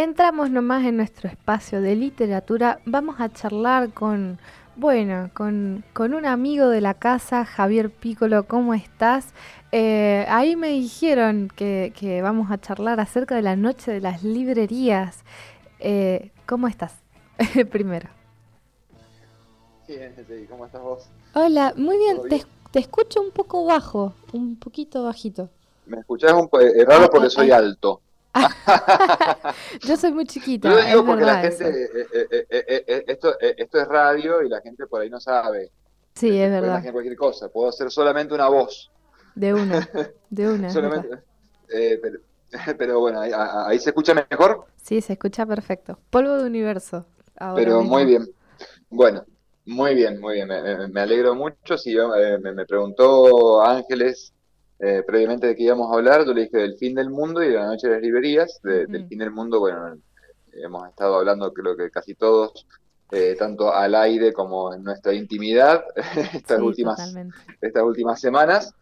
entramos nomás en nuestro espacio de literatura. Vamos a charlar con un amigo de la casa, Javier Pícolo. ¿Cómo estás? Ahí me dijeron que vamos a charlar acerca de la noche de las librerías. ¿Cómo estás? Primero. Bien, sí, ¿cómo estás vos? Hola, muy bien. ¿Todo Te, bien? te escucho un poco bajo, un poquito bajito. Me escuchás raro Ay, porque soy ay, alto. yo soy muy Yo lo chiquita, es digo porque la verdad gente, eso. esto es radio y la gente por ahí no sabe. Sí, es Se puede verdad. imaginar cualquier cosa. Puedo hacer solamente una voz. De una, de una, es verdad. Solamente, pero, pero bueno, ahí se escucha mejor, Sí, se escucha perfecto. Polvo de universo, ahora pero muy mismo. bien. Bueno, muy bien, muy bien. Me alegro mucho. Si me preguntó Ángeles previamente de qué íbamos a hablar, yo le dije del fin del mundo y de la noche de las librerías. Del Ujú. fin del mundo, bueno, hemos estado hablando creo que casi todos, tanto al aire como en nuestra intimidad, estas Sí, últimas, totalmente. estas últimas semanas.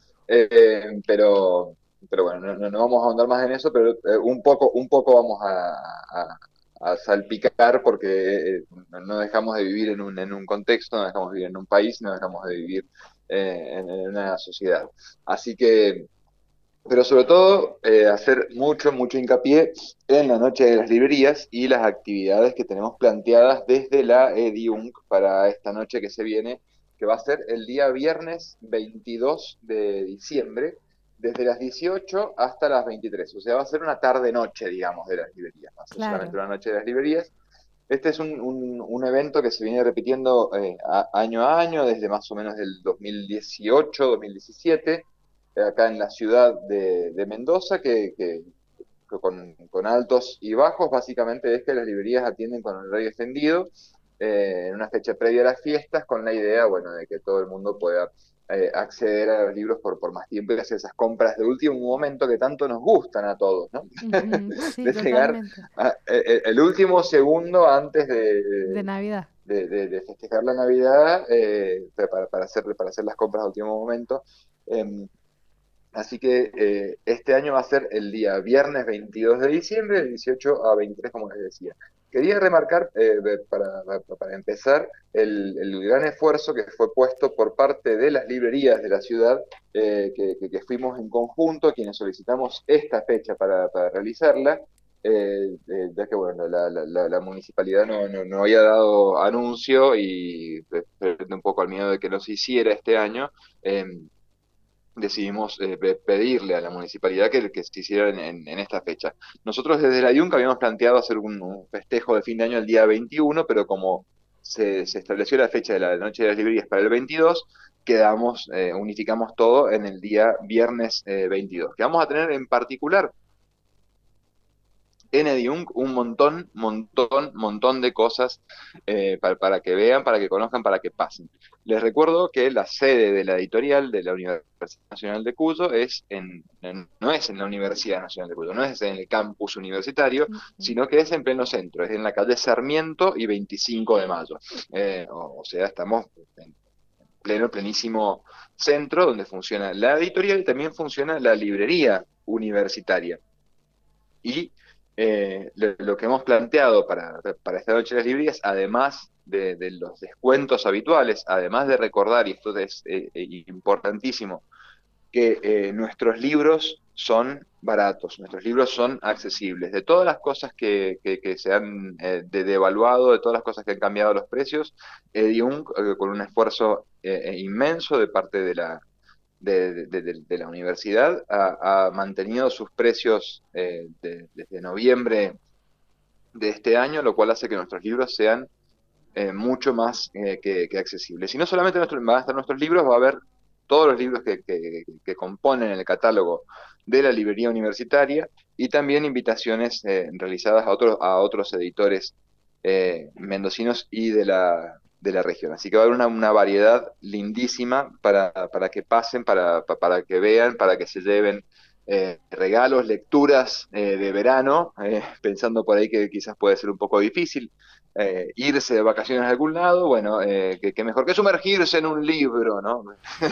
Pero bueno, no vamos a ahondar más en eso, pero un poco vamos a salpicar porque no dejamos de vivir en un contexto, no dejamos de vivir en un país, no dejamos de vivir en una sociedad. Así que, pero sobre todo, hacer mucho hincapié en la noche de las librerías y las actividades que tenemos planteadas desde la EDIUNC para esta noche que se viene, que va a ser el día viernes 22 de diciembre, desde las 18 hasta las 23. O sea, va a ser una tarde-noche, digamos, de las librerías. No va a ser solamente Claro. una noche de las librerías. Este es un evento que se viene repitiendo año a año, desde más o menos del 2018, 2017, acá en la ciudad de Mendoza, que con altos y bajos, básicamente es que las librerías atienden con horario extendido, en una fecha previa a las fiestas, con la idea, bueno, de que todo el mundo pueda acceder a los libros por más tiempo y hacer esas compras de último momento que tanto nos gustan a todos, ¿no? Ujú. Sí, De llegar totalmente. el último segundo antes De Navidad. de festejar la Navidad, para hacer las compras de último momento. Eh, Así que este año va a ser el día viernes 22 de diciembre, de 18 a 23, como les decía. Quería remarcar, para empezar, el gran esfuerzo que fue puesto por parte de las librerías de la ciudad, que fuimos en conjunto, quienes solicitamos esta fecha para realizarla, ya que bueno, la municipalidad no había dado anuncio y frente un poco al miedo de que no se hiciera este año. Decidimos pedirle a la municipalidad que se hiciera en esta fecha. Nosotros desde la IUNC habíamos planteado hacer un festejo de fin de año el día 21, pero como se estableció la fecha de la Noche de las Librerías para el 22, unificamos todo en el día viernes 22, que vamos a tener en particular en Ediung un montón de cosas para que vean, para que conozcan, para que pasen. Les recuerdo que la sede de la editorial de la Universidad Nacional de Cuyo no es en la Universidad Nacional de Cuyo, no es en el campus universitario, Ujú. sino que es en pleno centro, es en la calle Sarmiento y 25 de Mayo. O sea, estamos en plenísimo centro donde funciona la editorial y también funciona la librería universitaria. Y lo que hemos planteado para esta noche de las librerías, además de los descuentos habituales, además de recordar, y esto es importantísimo, que nuestros libros son baratos, nuestros libros son accesibles. De todas las cosas que se han devaluado, de todas las cosas que han cambiado los precios, Ediung, con un esfuerzo inmenso de parte de la universidad, ha mantenido sus precios desde noviembre de este año, lo cual hace que nuestros libros sean mucho más que accesibles. Y no solamente van a estar nuestros libros, va a haber todos los libros que componen el catálogo de la librería universitaria y también invitaciones realizadas a otros editores mendocinos y de la región. Así que va a haber una variedad lindísima para que pasen, para que vean, para que se lleven. regalos, lecturas de verano, pensando por ahí que quizás puede ser un poco difícil. Irse de vacaciones a algún lado, bueno, que mejor que sumergirse en un libro, ¿no?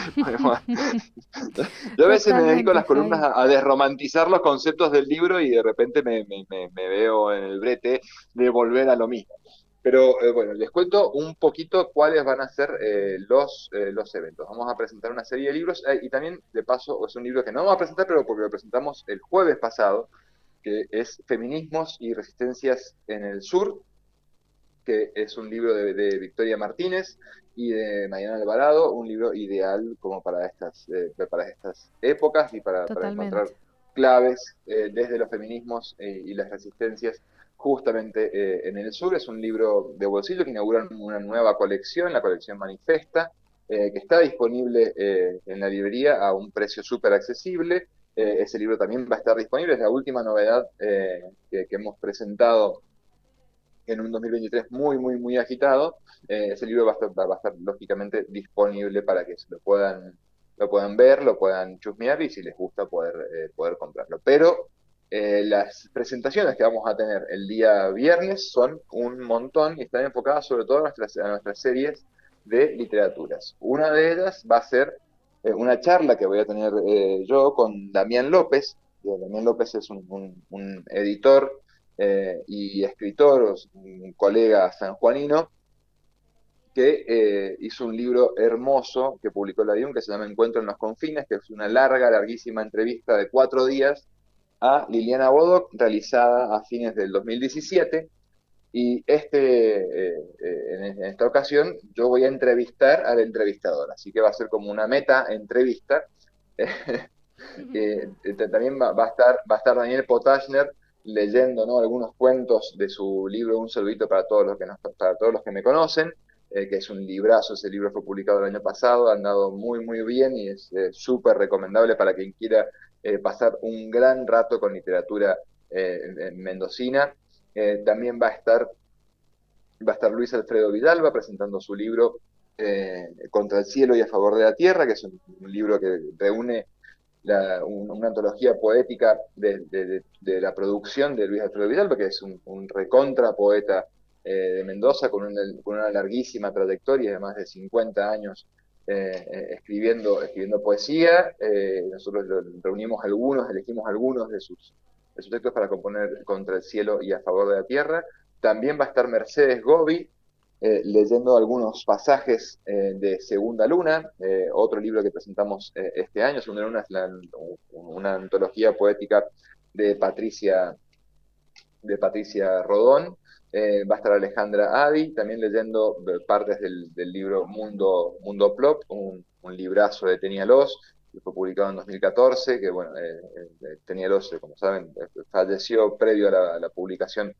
Yo a veces me dedico a Totalmente, las columnas Javi. a desromantizar los conceptos del libro y de repente me veo en el brete de volver a lo mismo. Pero bueno, les cuento un poquito cuáles van a ser los eventos. Vamos a presentar una serie de libros y también, de paso, es un libro que no vamos a presentar, pero porque lo presentamos el jueves pasado, que es Feminismos y Resistencias en el Sur, que es un libro de Victoria Martínez y de Mariana Alvarado, un libro ideal como para estas épocas y para encontrar Totalmente. claves desde los feminismos y las resistencias justamente en el sur. Es un libro de bolsillo que inaugura una nueva colección, la colección Manifesta, que está disponible en la librería a un precio súper accesible. Ese libro también va a estar disponible, es la última novedad que hemos presentado en un 2023 muy agitado. Ese libro va a estar lógicamente disponible para que lo puedan ver, lo puedan chusmear y si les gusta poder comprarlo. Pero las presentaciones que vamos a tener el día viernes son un montón y están enfocadas sobre todo a nuestras series de literaturas. Una de ellas va a ser una charla que voy a tener yo con Damián López. Damián López es un editor y escritor, un colega sanjuanino, que hizo un libro hermoso que publicó la DIUN que se llama Encuentro en los Confines, que es una larguísima entrevista de 4 días a Liliana Bodoc, realizada a fines del 2017. Y en esta ocasión yo voy a entrevistar al entrevistador, así que va a ser como una meta entrevista. También va a estar Daniel Potashner leyendo, ¿no?, algunos cuentos de su libro Un saludito para todos los para todos los que me conocen, que es un librazo. Ese libro fue publicado el año pasado, ha andado muy bien y es súper recomendable para quien quiera pasar un gran rato con literatura mendocina. También va a estar Luis Alfredo Vidalba presentando su libro Contra el cielo y a favor de la tierra, que es un libro que reúne una antología poética de la producción de Luis Alfredo Vidal, que es un recontra poeta de Mendoza con una larguísima trayectoria de más de 50 años escribiendo poesía. Nosotros reunimos algunos, elegimos algunos de sus textos para componer Contra el cielo y a favor de la tierra. También va a estar Mercedes Gobi, leyendo algunos pasajes de Segunda Luna, otro libro que presentamos este año. Segunda Luna es una antología poética de Patricia, de Patricia Rodón. Va a estar Alejandra Adi también leyendo partes del libro Mundo Plop, un librazo de Tenia Los, que fue publicado en 2014, que bueno, Tenia Los, como saben, falleció previo a la publicación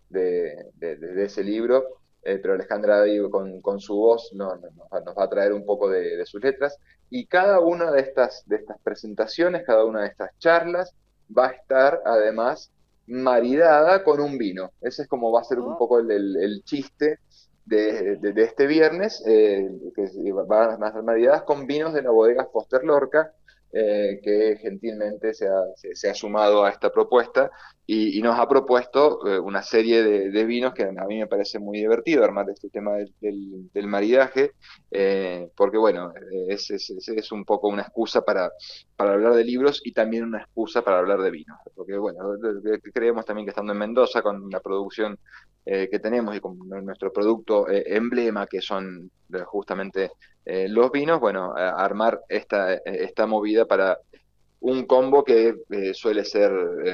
de ese libro, pero Alejandra Adi con su voz nos va a traer un poco de sus letras, y cada una de estas presentaciones, cada una de estas charlas va a estar además maridada con un vino. Ese es como va a ser un Oh, poco el chiste de este viernes, que van a ser maridadas con vinos de la bodega Foster Lorca, que gentilmente se ha sumado a esta propuesta y nos ha propuesto una serie de vinos que a mí me parece muy divertido armar este tema del maridaje, porque bueno, es un poco una excusa para hablar de libros y también una excusa para hablar de vinos, porque bueno, creemos también que estando en Mendoza con la producción que tenemos y con nuestro producto emblema, que son justamente los vinos, bueno, armar esta movida para un combo que suele ser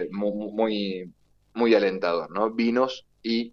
muy alentador, ¿no? Vinos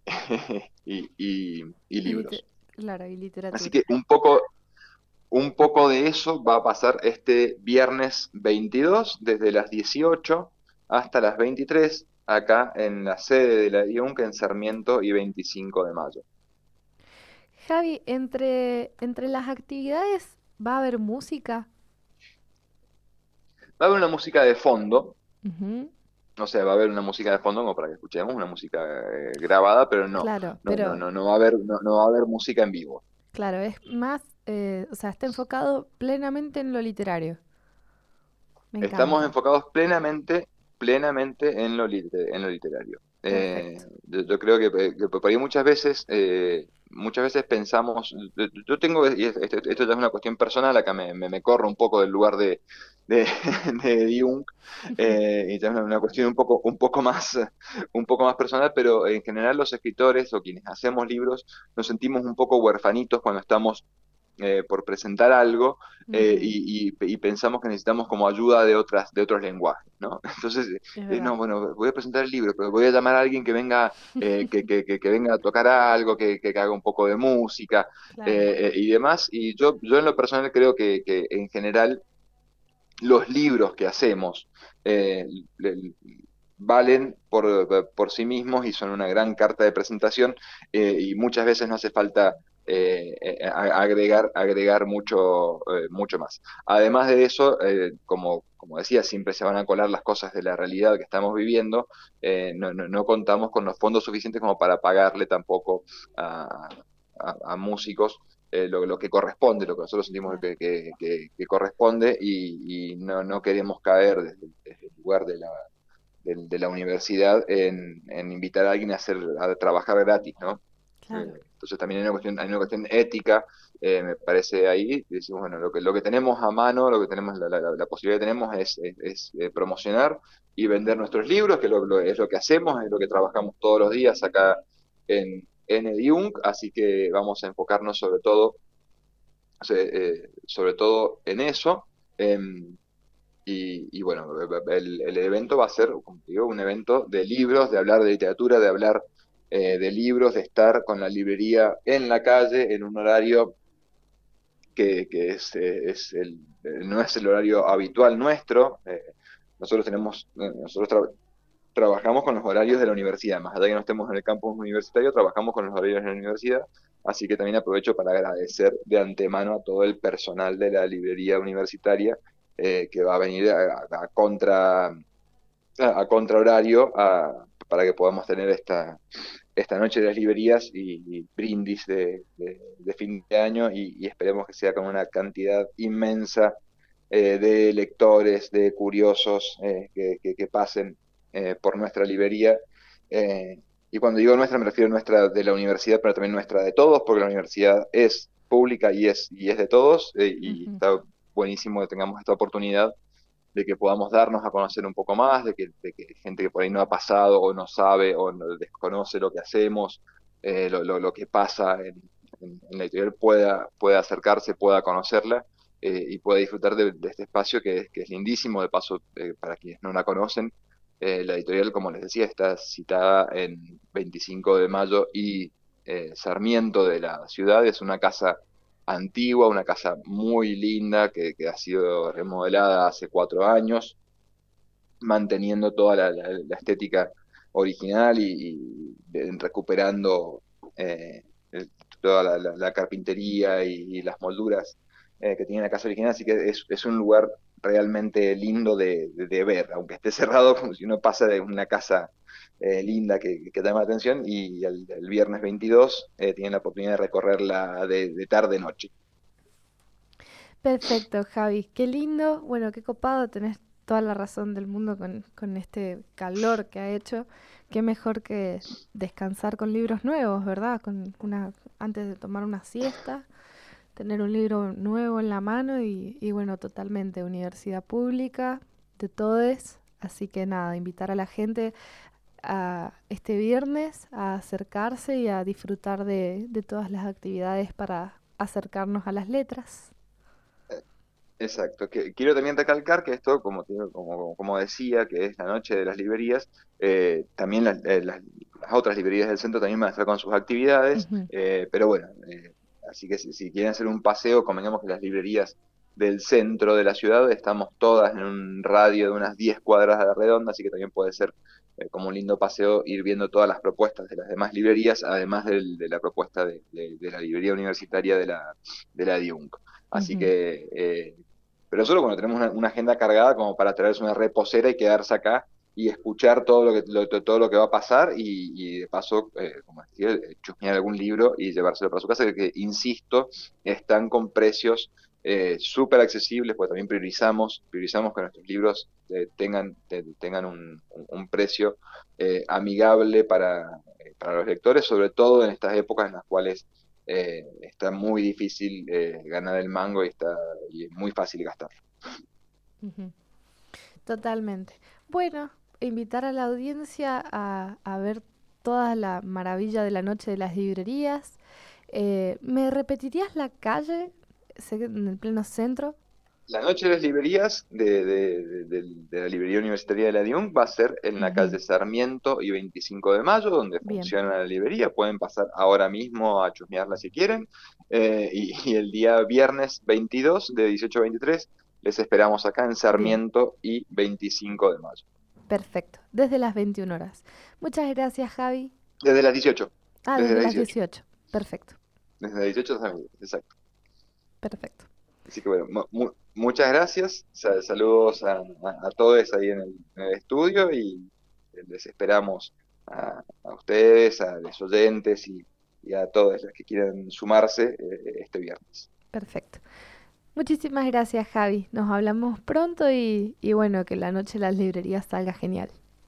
y y libros. claro, y Así literatura. que un poco de eso va a pasar este viernes 22, desde las 18 hasta las 23, acá en la sede de la IUNC en Sarmiento y 25 de mayo. Javi, entre las actividades va a haber música. Va a haber una música de fondo. Ujú. O sea, va a haber una música de fondo como para que escuchemos, una música grabada, pero Claro, pero no va a haber, no va a haber música en vivo. claro, es más, o sea, está enfocado plenamente en lo literario. Me Estamos encanta. enfocados plenamente en lo literario. Perfecto. Yo creo que por ahí muchas veces pensamos, yo tengo, y esto ya es una cuestión personal, acá me corro un poco del lugar de, de Jung, y ya es una cuestión un poco más personal, pero en general los escritores o quienes hacemos libros nos sentimos un poco huerfanitos cuando estamos por presentar algo, Ujú, y pensamos que necesitamos como ayuda de otros lenguajes, ¿no? Entonces, es verdad. no, bueno, voy a presentar el libro, pero voy a llamar a alguien que venga, que venga a tocar algo, que haga un poco de música, Claro. y demás. Y yo en lo personal creo que en general los libros que hacemos eh, le- valen por sí mismos y son una gran carta de presentación, y muchas veces no hace falta agregar mucho más. Además de eso, como decía, siempre se van a colar las cosas de la realidad que estamos viviendo. No contamos con los fondos suficientes como para pagarle tampoco a, a músicos lo que corresponde, lo que nosotros sentimos Claro. que corresponde, y no queremos caer desde el lugar de la universidad en invitar a alguien a trabajar gratis, ¿no? Claro. Entonces también hay una cuestión ética, me parece ahí, y decimos, bueno, lo que tenemos a mano, lo que tenemos, la posibilidad que tenemos es promocionar y vender nuestros libros, que es lo que hacemos, es lo que trabajamos todos los días acá en Ediung, así que vamos a enfocarnos sobre todo en eso. Y bueno, el evento va a ser, como te digo, un evento de libros, de hablar de literatura, de hablar de libros, de estar con la librería en la calle en un horario que no es el horario habitual nuestro. Nosotros trabajamos con los horarios de la universidad, más allá de que no estemos en el campus universitario, trabajamos con los horarios de la universidad, así que también aprovecho para agradecer de antemano a todo el personal de la librería universitaria, que va a venir a contra horario, para que podamos tener esta noche de las librerías y brindis de fin de año, y esperemos que sea con una cantidad inmensa de lectores, de curiosos, que pasen por nuestra librería. Eh, y cuando digo nuestra, me refiero a nuestra de la universidad, pero también nuestra de todos, porque la universidad es pública y es de todos, y Ujú. está buenísimo que tengamos esta oportunidad de que podamos darnos a conocer un poco más, de que gente que por ahí no ha pasado o no sabe o no desconoce lo que hacemos, lo que pasa en la editorial, pueda acercarse, pueda conocerla, y pueda disfrutar de este espacio que es lindísimo. De paso, para quienes no la conocen, la editorial, como les decía, está citada en 25 de Mayo y Sarmiento de la ciudad. Es una casa antigua, una casa muy linda que ha sido remodelada hace 4 años, manteniendo toda la estética original, recuperando eh, el- toda la carpintería y las molduras que tiene la casa original. Así que es un lugar realmente lindo de ver, aunque esté cerrado, como si uno pasa de una casa linda que llama la atención, y el viernes 22 tienen la oportunidad de recorrerla de tarde-noche. Perfecto, Javi. Qué lindo. Bueno, qué copado. Tenés toda la razón del mundo con este calor que ha hecho. Qué mejor que descansar con libros nuevos, ¿verdad? Antes de tomar una siesta, tener un libro nuevo en la mano y bueno, totalmente, universidad pública, de todes. Así que nada, invitar a la gente a este viernes a acercarse y a disfrutar de todas las actividades para acercarnos a las letras. Exacto. Quiero también recalcar que esto, como decía, que es la noche de las librerías, también las otras librerías del centro también van a estar con sus actividades, Ujú. pero bueno, así que si quieren hacer un paseo, convengamos que las librerías del centro de la ciudad estamos todas en un radio de unas 10 cuadras a la redonda, así que también puede ser como un lindo paseo ir viendo todas las propuestas de las demás librerías, además de la propuesta de la librería universitaria de la DIUNC. Así Ujú. que pero solo cuando tenemos una agenda cargada como para traerse una reposera y quedarse acá y escuchar todo lo que va a pasar, y de paso, como decía, chusmear algún libro y llevárselo para su casa, que insisto, están con precios súper accesibles, porque también priorizamos que nuestros libros tengan un precio amigable para los lectores, sobre todo en estas épocas en las cuales está muy difícil ganar el mango y es muy fácil gastar. Ujú. Totalmente. Bueno, invitar a la audiencia a ver toda la maravilla de la noche de las librerías. ¿Me repetirías la calle? Sé que en el pleno centro. La noche de las librerías de la librería universitaria de la DIUN va a ser en la Ujú. calle Sarmiento y 25 de Mayo, donde Bien, funciona la librería. Pueden pasar ahora mismo a chusmearla si quieren. Y el día viernes 22 de 18 a 23 les esperamos acá en bien, Sarmiento y 25 de Mayo. perfecto. Desde las 21 horas. Muchas gracias, Javi. Desde las 18. Ah, Desde desde las las 18. 18. Perfecto, Desde las 18 también, exacto. perfecto. Así que bueno, muchas gracias. Saludos a todos ahí en el estudio y les esperamos a ustedes, a los oyentes y a todos los que quieran sumarse este viernes. Perfecto. Muchísimas gracias, Javi. Nos hablamos pronto y bueno, que la noche de las librerías salga genial.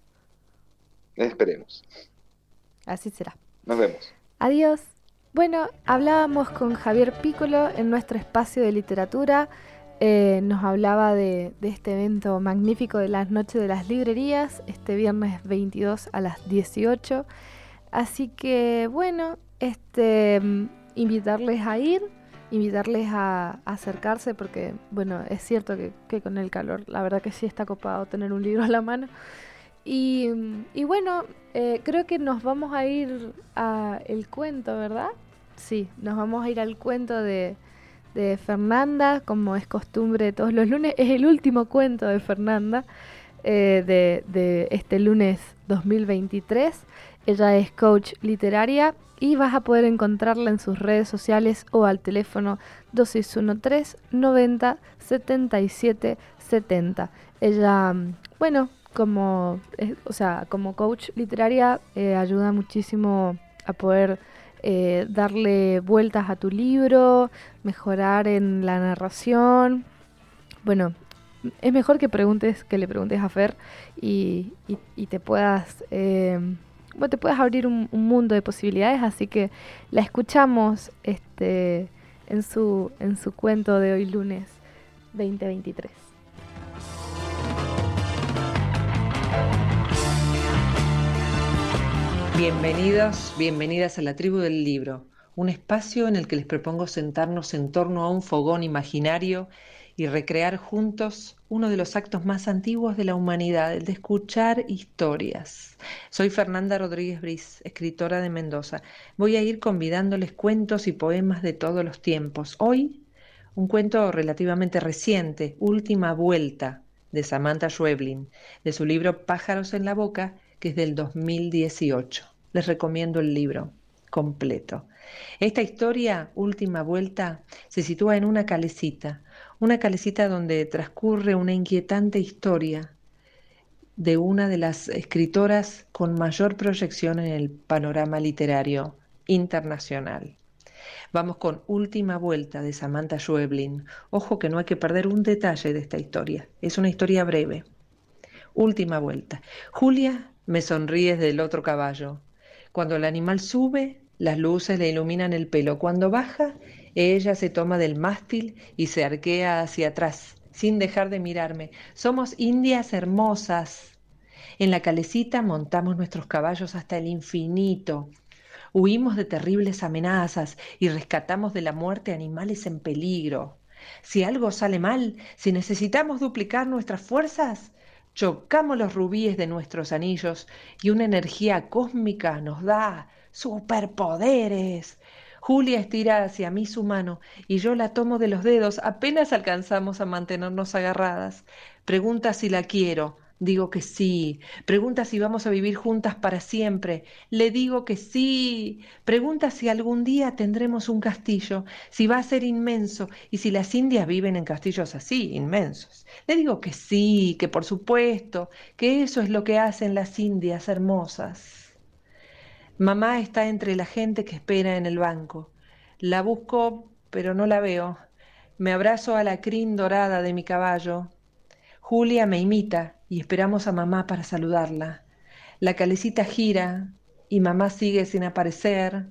Esperemos. Así será. Nos vemos. Adiós. Bueno, hablábamos con Javier Piccolo en nuestro espacio de literatura. Nos hablaba de este evento magnífico de las noches de las librerías, este viernes 22 a las 18. Así que bueno, invitarles a ir, invitarles a acercarse, porque bueno, es cierto que con el calor, la verdad que sí está copado tener un libro a la mano. Y bueno, creo que nos vamos a ir a el cuento, ¿verdad? Sí, nos vamos a ir al cuento de Fernanda, como es costumbre todos los lunes. Es el último cuento de Fernanda de este lunes 2023. Ella es coach literaria y vas a poder encontrarla en sus redes sociales o al teléfono 2613 90 77 70. Ella, bueno, como coach literaria ayuda muchísimo a poder darle vueltas a tu libro, mejorar en la narración. Bueno, es mejor que le preguntes a Fer y te puedas, bueno, te puedas abrir un mundo de posibilidades, así que la escuchamos en su cuento de hoy lunes 2023. Bienvenidos, bienvenidas a la Tribu del Libro, un espacio en el que les propongo sentarnos en torno a un fogón imaginario y recrear juntos uno de los actos más antiguos de la humanidad, el de escuchar historias. Soy Fernanda Rodríguez Briz, escritora de Mendoza. Voy a ir convidándoles cuentos y poemas de todos los tiempos. Hoy, un cuento relativamente reciente, Última Vuelta, de Samantha Schweblin, de su libro Pájaros en la Boca, que es del 2018. Les recomiendo el libro completo. Esta historia, Última Vuelta, se sitúa en una calecita donde transcurre una inquietante historia de una de las escritoras con mayor proyección en el panorama literario internacional. Vamos con Última Vuelta de Samantha Schweblin. Ojo que no hay que perder un detalle de esta historia. Es una historia breve. Última Vuelta. Julia me sonríe del otro caballo. Cuando el animal sube, las luces le iluminan el pelo. Cuando baja, ella se toma del mástil y se arquea hacia atrás, sin dejar de mirarme. Somos indias hermosas. En la calecita montamos nuestros caballos hasta el infinito. Huimos de terribles amenazas y rescatamos de la muerte animales en peligro. Si algo sale mal, si necesitamos duplicar nuestras fuerzas, chocamos los rubíes de nuestros anillos y una energía cósmica nos da superpoderes. Julia estira hacia mí su mano y yo la tomo de los dedos. Apenas alcanzamos a mantenernos agarradas. Pregunta si la quiero. Digo que sí. Pregunta si vamos a vivir juntas para siempre. Le digo que sí. Pregunta si algún día tendremos un castillo, si va a ser inmenso y si las indias viven en castillos así, inmensos. Le digo que sí, que por supuesto, que eso es lo que hacen las indias hermosas. Mamá está entre la gente que espera en el banco. La busco, pero no la veo. Me abrazo a la crin dorada de mi caballo. Julia me imita y esperamos a mamá para saludarla. La calecita gira y mamá sigue sin aparecer.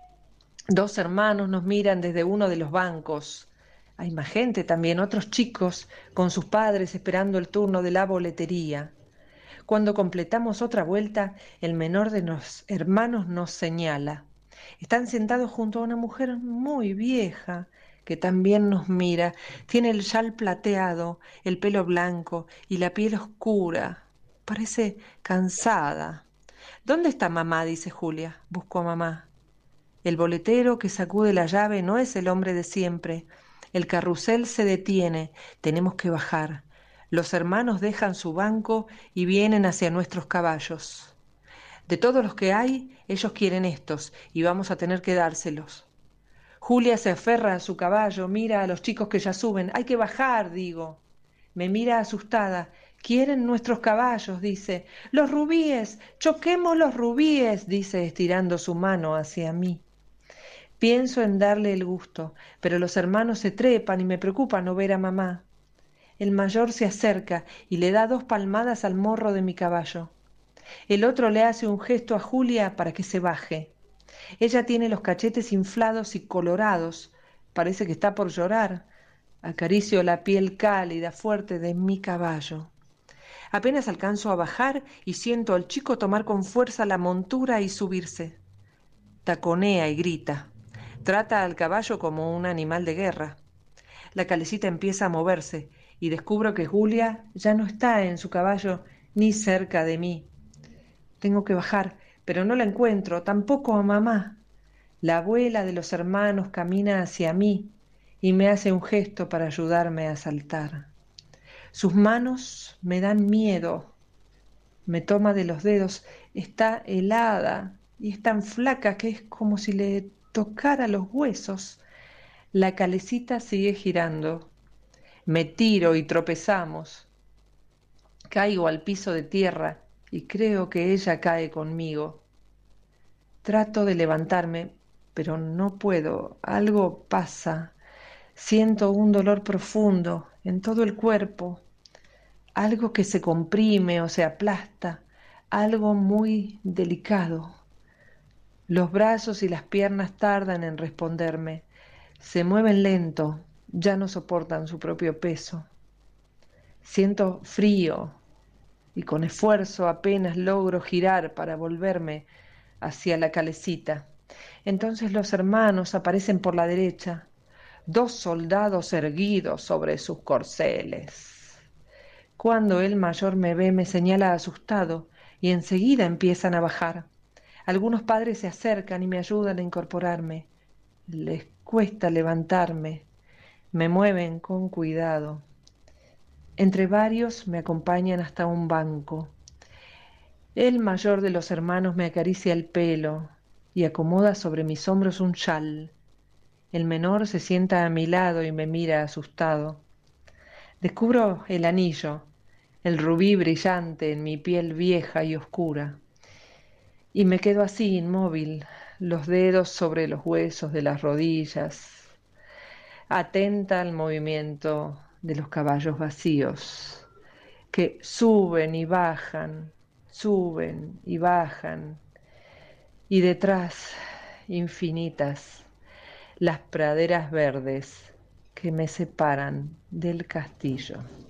Dos hermanos nos miran desde uno de los bancos. Hay más gente también, otros chicos con sus padres esperando el turno de la boletería. Cuando completamos otra vuelta, el menor de los hermanos nos señala. Están sentados junto a una mujer muy vieja que también nos mira. Tiene el chal plateado, el pelo blanco y la piel oscura. Parece cansada. ¿Dónde está mamá?, dice Julia. Busco a mamá. El boletero que sacude la llave no es el hombre de siempre. El carrusel se detiene. Tenemos que bajar. Los hermanos dejan su banco y vienen hacia nuestros caballos. De todos los que hay, ellos quieren estos y vamos a tener que dárselos. Julia se aferra a su caballo, mira a los chicos que ya suben. Hay que bajar, digo. Me mira asustada. Quieren nuestros caballos, dice. Los rubíes, choquemos los rubíes, dice estirando su mano hacia mí. Pienso en darle el gusto, pero los hermanos se trepan y me preocupa no ver a mamá. El mayor se acerca y le da 2 palmadas al morro de mi caballo. El otro le hace un gesto a Julia para que se baje. Ella tiene los cachetes inflados y colorados. Parece que está por llorar. Acaricio la piel cálida, fuerte de mi caballo. Apenas alcanzo a bajar y siento al chico tomar con fuerza la montura y subirse. Taconea y grita. Trata al caballo como un animal de guerra. La calecita empieza a moverse y descubro que Julia ya no está en su caballo ni cerca de mí. Tengo que bajar, pero no la encuentro, tampoco a mamá. La abuela de los hermanos camina hacia mí y me hace un gesto para ayudarme a saltar. Sus manos me dan miedo. Me toma de los dedos. Está helada y es tan flaca que es como si le tocara los huesos. La calecita sigue girando. Me tiro y tropezamos. Caigo al piso de tierra y creo que ella cae conmigo. Trato de levantarme, pero no puedo. Algo pasa. Siento un dolor profundo en todo el cuerpo. Algo que se comprime o se aplasta. Algo muy delicado. Los brazos y las piernas tardan en responderme. Se mueven lento, ya no soportan su propio peso. Siento frío y con esfuerzo apenas logro girar para volverme hacia la calecita. Entonces los hermanos aparecen por la derecha, 2 soldados erguidos sobre sus corceles. Cuando el mayor me ve, me señala asustado y enseguida empiezan a bajar. Algunos padres se acercan y me ayudan a incorporarme. Les cuesta levantarme. Me mueven con cuidado. Entre varios me acompañan hasta un banco. El mayor de los hermanos me acaricia el pelo y acomoda sobre mis hombros un chal. El menor se sienta a mi lado y me mira asustado. Descubro el anillo, el rubí brillante en mi piel vieja y oscura. Y me quedo así, inmóvil, los dedos sobre los huesos de las rodillas, atenta al movimiento de los caballos vacíos, que suben y bajan, y detrás, infinitas, las praderas verdes que me separan del castillo.